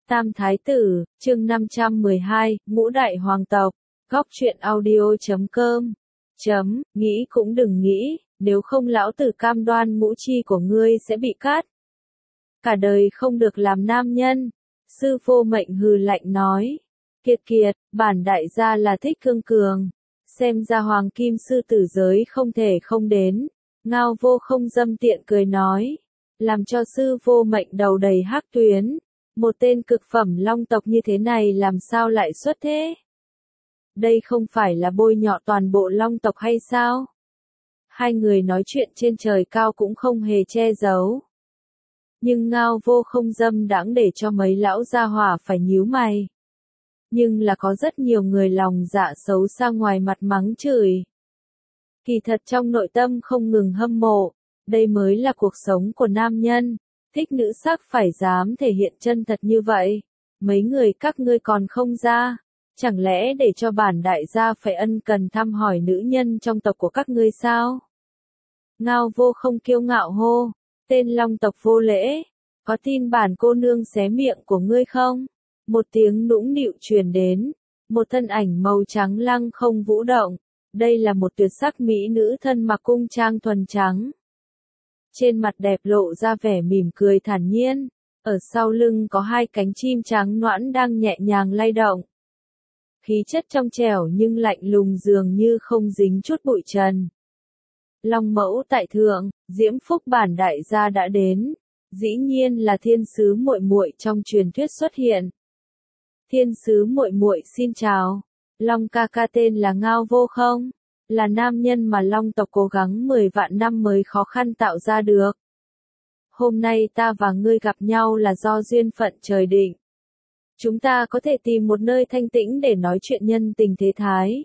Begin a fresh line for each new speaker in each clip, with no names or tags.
Tam Thái Tử, chương 512, Ngũ Đại Hoàng Tộc, Góc truyện audio.com. Nghĩ cũng đừng nghĩ, nếu không lão tử cam đoan ngũ chi của ngươi sẽ bị cắt. Cả đời không được làm nam nhân. Sư Vô Mệnh hừ lạnh nói. Kiệt kiệt, bản đại gia là thích cương cường. Xem ra hoàng kim sư tử giới không thể không đến. Ngao Vô Không dâm tiện cười nói. Làm cho sư Vô Mệnh đầu đầy hắc tuyến. Một tên cực phẩm long tộc như thế này làm sao lại xuất thế? Đây không phải là bôi nhọ toàn bộ long tộc hay sao? Hai người nói chuyện trên trời cao cũng không hề che giấu. Nhưng Ngao Vô Không dâm đãng để cho mấy lão gia hỏa phải nhíu mày. Nhưng là có rất nhiều người lòng dạ xấu xa ngoài mặt mắng chửi. Kỳ thật trong nội tâm không ngừng hâm mộ, đây mới là cuộc sống của nam nhân. Thích nữ sắc phải dám thể hiện chân thật như vậy. Mấy người các ngươi còn không ra. Chẳng lẽ để cho bản đại gia phải ân cần thăm hỏi nữ nhân trong tộc của các ngươi sao? Ngao Vô Không kiêu ngạo hô. Tên long tộc vô lễ. Có tin bản cô nương xé miệng của ngươi không? Một tiếng nũng nịu truyền đến. Một thân ảnh màu trắng lăng không vũ động. Đây là một tuyệt sắc mỹ nữ thân mặc cung trang thuần trắng. Trên mặt đẹp lộ ra vẻ mỉm cười thản nhiên. Ở sau lưng có hai cánh chim trắng nõn đang nhẹ nhàng lay động. Khí chất trong trẻo nhưng lạnh lùng dường như không dính chút bụi trần. Long mẫu tại thượng, diễm phúc bản đại gia đã đến. Dĩ nhiên là thiên sứ muội muội trong truyền thuyết xuất hiện. Thiên sứ muội muội xin chào. Long ca ca tên là Ngao Vô Không. Là nam nhân mà long tộc cố gắng 10 vạn năm mới khó khăn tạo ra được. Hôm nay ta và ngươi gặp nhau là do duyên phận trời định. Chúng ta có thể tìm một nơi thanh tĩnh để nói chuyện nhân tình thế thái.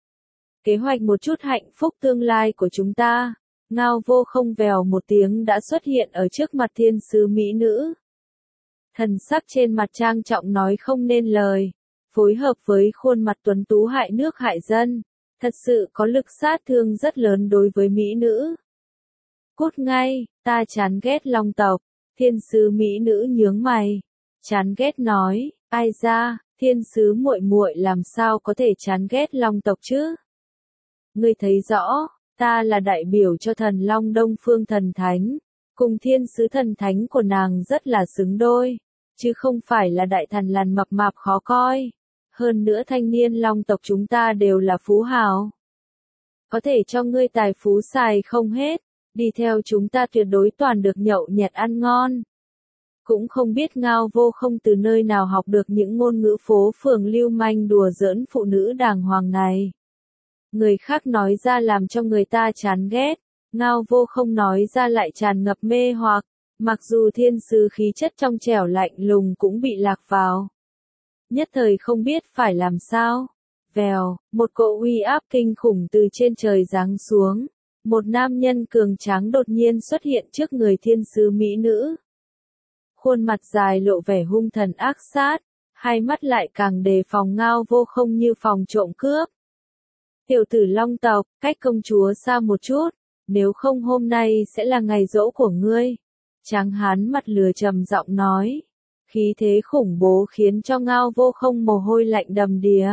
Kế hoạch một chút hạnh phúc tương lai của chúng ta. Ngao Vô Không vèo một tiếng đã xuất hiện ở trước mặt thiên sứ mỹ nữ. Thần sắc trên mặt trang trọng nói không nên lời. Phối hợp với khuôn mặt tuấn tú hại nước hại dân. Thật sự có lực sát thương rất lớn đối với mỹ nữ. Cút ngay, ta chán ghét long tộc. Thiên sứ mỹ nữ nhướng mày. Chán ghét nói, ai ra, thiên sứ muội muội làm sao có thể chán ghét long tộc chứ? Ngươi thấy rõ, ta là đại biểu cho thần long Đông Phương thần thánh. Cùng thiên sứ thần thánh của nàng rất là xứng đôi. Chứ không phải là đại thần lằn mập mạp khó coi. Hơn nữa thanh niên long tộc chúng ta đều là phú hào. Có thể cho ngươi tài phú xài không hết, đi theo chúng ta tuyệt đối toàn được nhậu nhẹt ăn ngon. Cũng không biết Ngao Vô Không từ nơi nào học được những ngôn ngữ phố phường lưu manh đùa giỡn phụ nữ đàng hoàng này. Người khác nói ra làm cho người ta chán ghét, Ngao Vô Không nói ra lại tràn ngập mê hoặc, mặc dù thiên sứ khí chất trong trẻo lạnh lùng cũng bị lạc vào. Nhất thời không biết phải làm sao. Vèo, một cỗ uy áp kinh khủng từ trên trời giáng xuống. Một nam nhân cường tráng đột nhiên xuất hiện trước người thiên sứ mỹ nữ. Khuôn mặt dài lộ vẻ hung thần ác sát, hai mắt lại càng đề phòng Ngao Vô Không như phòng trộm cướp. Tiểu tử long tộc, cách công chúa xa một chút, nếu không hôm nay sẽ là ngày giỗ của ngươi. Tráng hán mặt lừa trầm giọng nói. Khí thế khủng bố khiến cho Ngao Vô Không mồ hôi lạnh đầm đìa.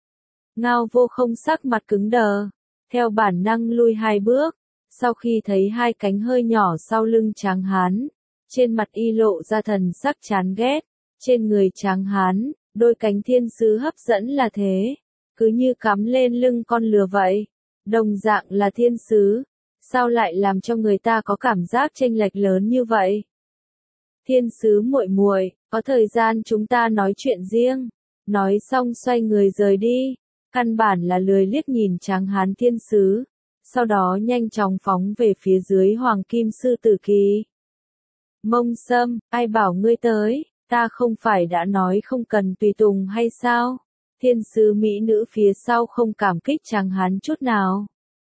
Ngao Vô Không sắc mặt cứng đờ, theo bản năng lui hai bước, sau khi thấy hai cánh hơi nhỏ sau lưng tráng hán, trên mặt y lộ ra thần sắc chán ghét, trên người tráng hán, đôi cánh thiên sứ hấp dẫn là thế, cứ như cắm lên lưng con lừa vậy, đồng dạng là thiên sứ, sao lại làm cho người ta có cảm giác chênh lệch lớn như vậy? Thiên sứ muội muội, có thời gian chúng ta nói chuyện riêng. Nói xong xoay người rời đi, căn bản là lười liếc nhìn tráng hán thiên sứ, sau đó nhanh chóng phóng về phía dưới hoàng kim sư tử kỳ. Mông Sâm, ai bảo ngươi tới, ta không phải đã nói không cần tùy tùng hay sao? Thiên sứ mỹ nữ phía sau không cảm kích tráng hán chút nào.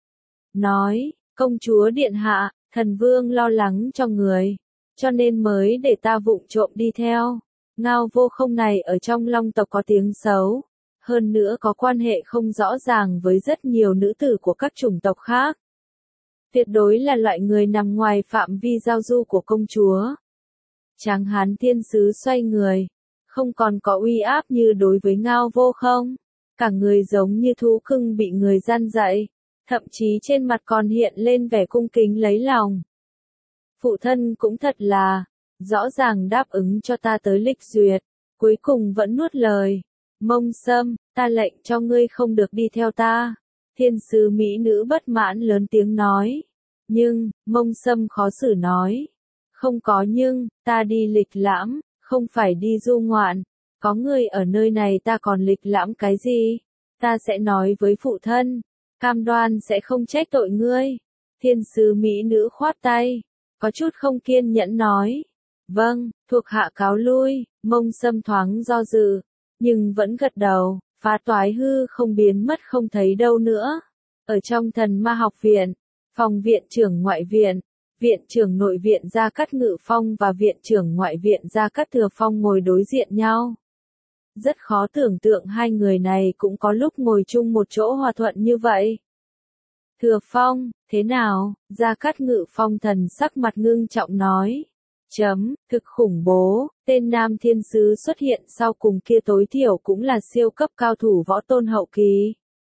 Nói, công chúa điện hạ, thần vương lo lắng cho người, cho nên mới để ta vụng trộm đi theo. Ngao Vô Không này ở trong long tộc có tiếng xấu, hơn nữa có quan hệ không rõ ràng với rất nhiều nữ tử của các chủng tộc khác. Tuyệt đối là loại người nằm ngoài phạm vi giao du của công chúa. Tráng hán thiên sứ xoay người, không còn có uy áp như đối với Ngao Vô Không. Cả người giống như thú cưng bị người gian dạy, thậm chí trên mặt còn hiện lên vẻ cung kính lấy lòng. Phụ thân cũng thật là, rõ ràng đáp ứng cho ta tới lịch duyệt, cuối cùng vẫn nuốt lời. Mông Sâm, ta lệnh cho ngươi không được đi theo ta. Thiên sứ mỹ nữ bất mãn lớn tiếng nói. Nhưng, Mông Sâm khó xử nói. Không có nhưng, ta đi lịch lãm, không phải đi du ngoạn. Có ngươi ở nơi này ta còn lịch lãm cái gì? Ta sẽ nói với phụ thân, cam đoan sẽ không trách tội ngươi. Thiên sứ mỹ nữ khoát tay, có chút không kiên nhẫn nói. Vâng, thuộc hạ cáo lui. Mông Sâm thoáng do dự, nhưng vẫn gật đầu. Phá toái hư không biến mất không thấy đâu nữa. Ở trong Thần Ma học viện, phòng viện trưởng ngoại viện, viện trưởng nội viện Gia Cát Ngự Phong và viện trưởng ngoại viện Gia Cát Thừa Phong ngồi đối diện nhau. Rất khó tưởng tượng hai người này cũng có lúc ngồi chung một chỗ hòa thuận như vậy. Thừa Phong, thế nào? Gia Cát Ngự Phong thần sắc mặt ngưng trọng nói. Thực khủng bố, tên nam thiên sứ xuất hiện sau cùng kia tối thiểu cũng là siêu cấp cao thủ võ tôn hậu kỳ.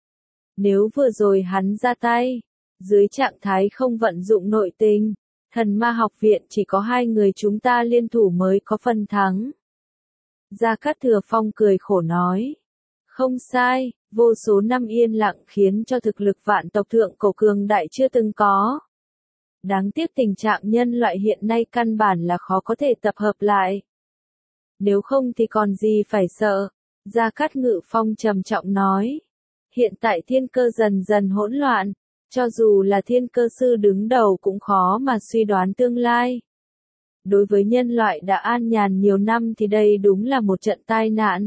Nếu vừa rồi hắn ra tay, dưới trạng thái không vận dụng nội tình, Thần Ma học viện chỉ có hai người chúng ta liên thủ mới có phần thắng. Gia Cát Thừa Phong cười khổ nói. Không sai, vô số năm yên lặng khiến cho thực lực vạn tộc thượng cổ cường đại chưa từng có. Đáng tiếc tình trạng nhân loại hiện nay căn bản là khó có thể tập hợp lại. Nếu không thì còn gì phải sợ. Gia Cát Ngự Phong trầm trọng nói. Hiện tại thiên cơ dần dần hỗn loạn, cho dù là thiên cơ sư đứng đầu cũng khó mà suy đoán tương lai. Đối với nhân loại đã an nhàn nhiều năm thì đây đúng là một trận tai nạn.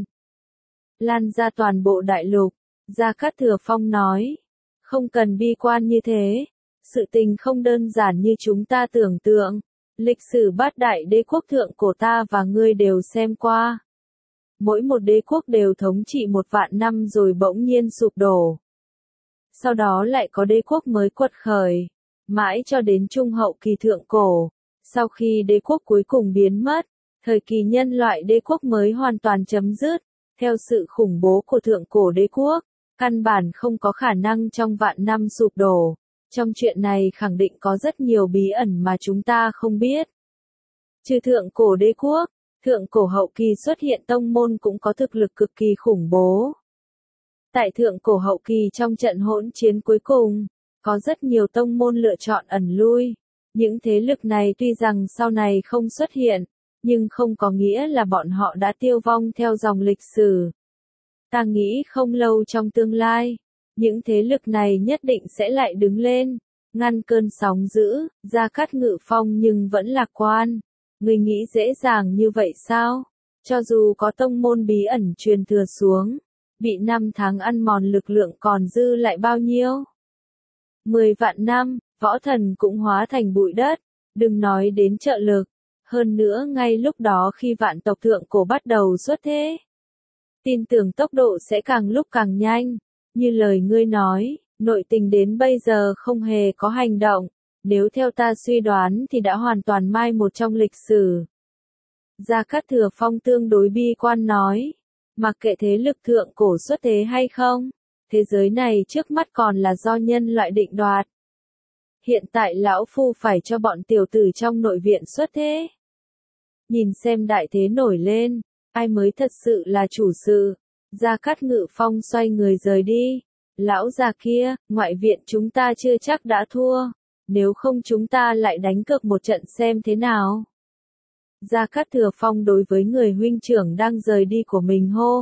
Lan ra toàn bộ đại lục, Gia Cát Thừa Phong nói. Không cần bi quan như thế. Sự tình không đơn giản như chúng ta tưởng tượng. Lịch sử bát đại đế quốc thượng cổ ta và ngươi đều xem qua. Mỗi một đế quốc đều thống trị 1.000 năm rồi bỗng nhiên sụp đổ. Sau đó lại có đế quốc mới quật khởi. Mãi cho đến trung hậu kỳ thượng cổ. Sau khi đế quốc cuối cùng biến mất, thời kỳ nhân loại đế quốc mới hoàn toàn chấm dứt. Theo sự khủng bố của thượng cổ đế quốc, căn bản không có khả năng trong vạn năm sụp đổ. Trong chuyện này khẳng định có rất nhiều bí ẩn mà chúng ta không biết. Trừ thượng cổ đế quốc, thượng cổ hậu kỳ xuất hiện tông môn cũng có thực lực cực kỳ khủng bố. Tại thượng cổ hậu kỳ trong trận hỗn chiến cuối cùng, có rất nhiều tông môn lựa chọn ẩn lui. Những thế lực này tuy rằng sau này không xuất hiện, nhưng không có nghĩa là bọn họ đã tiêu vong theo dòng lịch sử. Ta nghĩ không lâu trong tương lai, những thế lực này nhất định sẽ lại đứng lên, ngăn cơn sóng dữ. Gia Cát Ngự Phong nhưng vẫn lạc quan. Người nghĩ dễ dàng như vậy sao? Cho dù có tông môn bí ẩn truyền thừa xuống, bị 5 tháng ăn mòn lực lượng còn dư lại bao nhiêu? 10 vạn năm, võ thần cũng hóa thành bụi đất, đừng nói đến trợ lực. Hơn nữa ngay lúc đó khi vạn tộc thượng cổ bắt đầu xuất thế, tin tưởng tốc độ sẽ càng lúc càng nhanh. Như lời ngươi nói, nội tình đến bây giờ không hề có hành động. Nếu theo ta suy đoán thì đã hoàn toàn mai một trong lịch sử. Gia Cát Thừa Phong tương đối bi quan nói. Mặc kệ thế lực thượng cổ xuất thế hay không, thế giới này trước mắt còn là do nhân loại định đoạt. Hiện tại lão phu phải cho bọn tiểu tử trong nội viện xuất thế. Nhìn xem đại thế nổi lên, ai mới thật sự là chủ sự. Gia Cát Ngự Phong xoay người rời đi. Lão già kia, ngoại viện chúng ta chưa chắc đã thua. Nếu không chúng ta lại đánh cược một trận xem thế nào. Gia Cát Thừa Phong đối với người huynh trưởng đang rời đi của mình hô.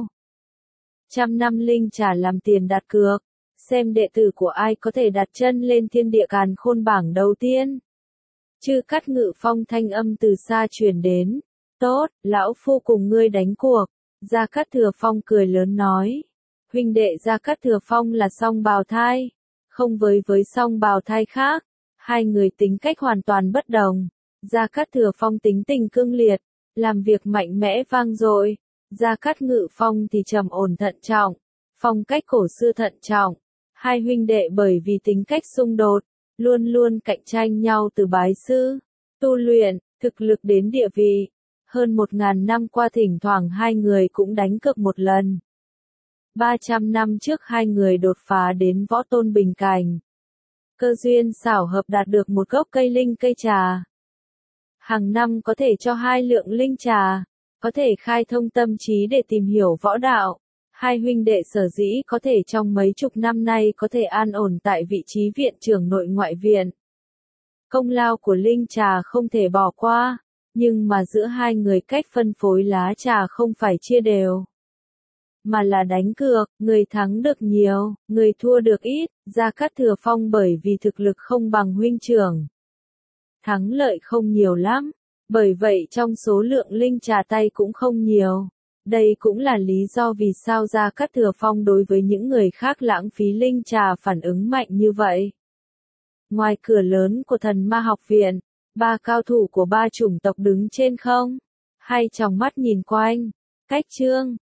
100 năm linh trả làm tiền đặt cược. Xem đệ tử của ai có thể đặt chân lên thiên địa càn khôn bảng đầu tiên. Chư Cát Ngự Phong thanh âm từ xa truyền đến. Tốt, lão phu cùng ngươi đánh cuộc. Gia Cát Thừa Phong cười lớn nói. Huynh đệ Gia Cát Thừa Phong là song bào thai. Không với song bào thai khác. Hai người tính cách hoàn toàn bất đồng. Gia Cát Thừa Phong tính tình cương liệt, làm việc mạnh mẽ vang dội. Gia Cát Ngự Phong thì trầm ổn thận trọng, phong cách cổ xưa thận trọng. Hai huynh đệ bởi vì tính cách xung đột, luôn luôn cạnh tranh nhau từ bái sư, tu luyện, thực lực đến địa vị. Hơn 1.000 năm qua thỉnh thoảng hai người cũng đánh cược một lần. 300 năm trước hai người đột phá đến võ tôn bình cảnh. Cơ duyên xảo hợp đạt được một gốc cây linh cây trà. Hàng năm có thể cho 2 lượng linh trà, có thể khai thông tâm trí để tìm hiểu võ đạo. Hai huynh đệ sở dĩ có thể trong mấy chục năm nay có thể an ổn tại vị trí viện trưởng nội ngoại viện. Công lao của linh trà không thể bỏ qua, nhưng mà giữa hai người cách phân phối lá trà không phải chia đều, mà là đánh cược, người thắng được nhiều, người thua được ít. Gia Cát Thừa Phong bởi vì thực lực không bằng huynh trưởng, thắng lợi không nhiều lắm, bởi vậy trong số lượng linh trà tay cũng không nhiều. Đây cũng là lý do vì sao Gia Cát Thừa Phong đối với những người khác lãng phí linh trà phản ứng mạnh như vậy. Ngoài cửa lớn của Thần Ma học viện, 3 cao thủ của 3 chủng tộc đứng trên không, hai tròng mắt nhìn quanh. Cách Trương,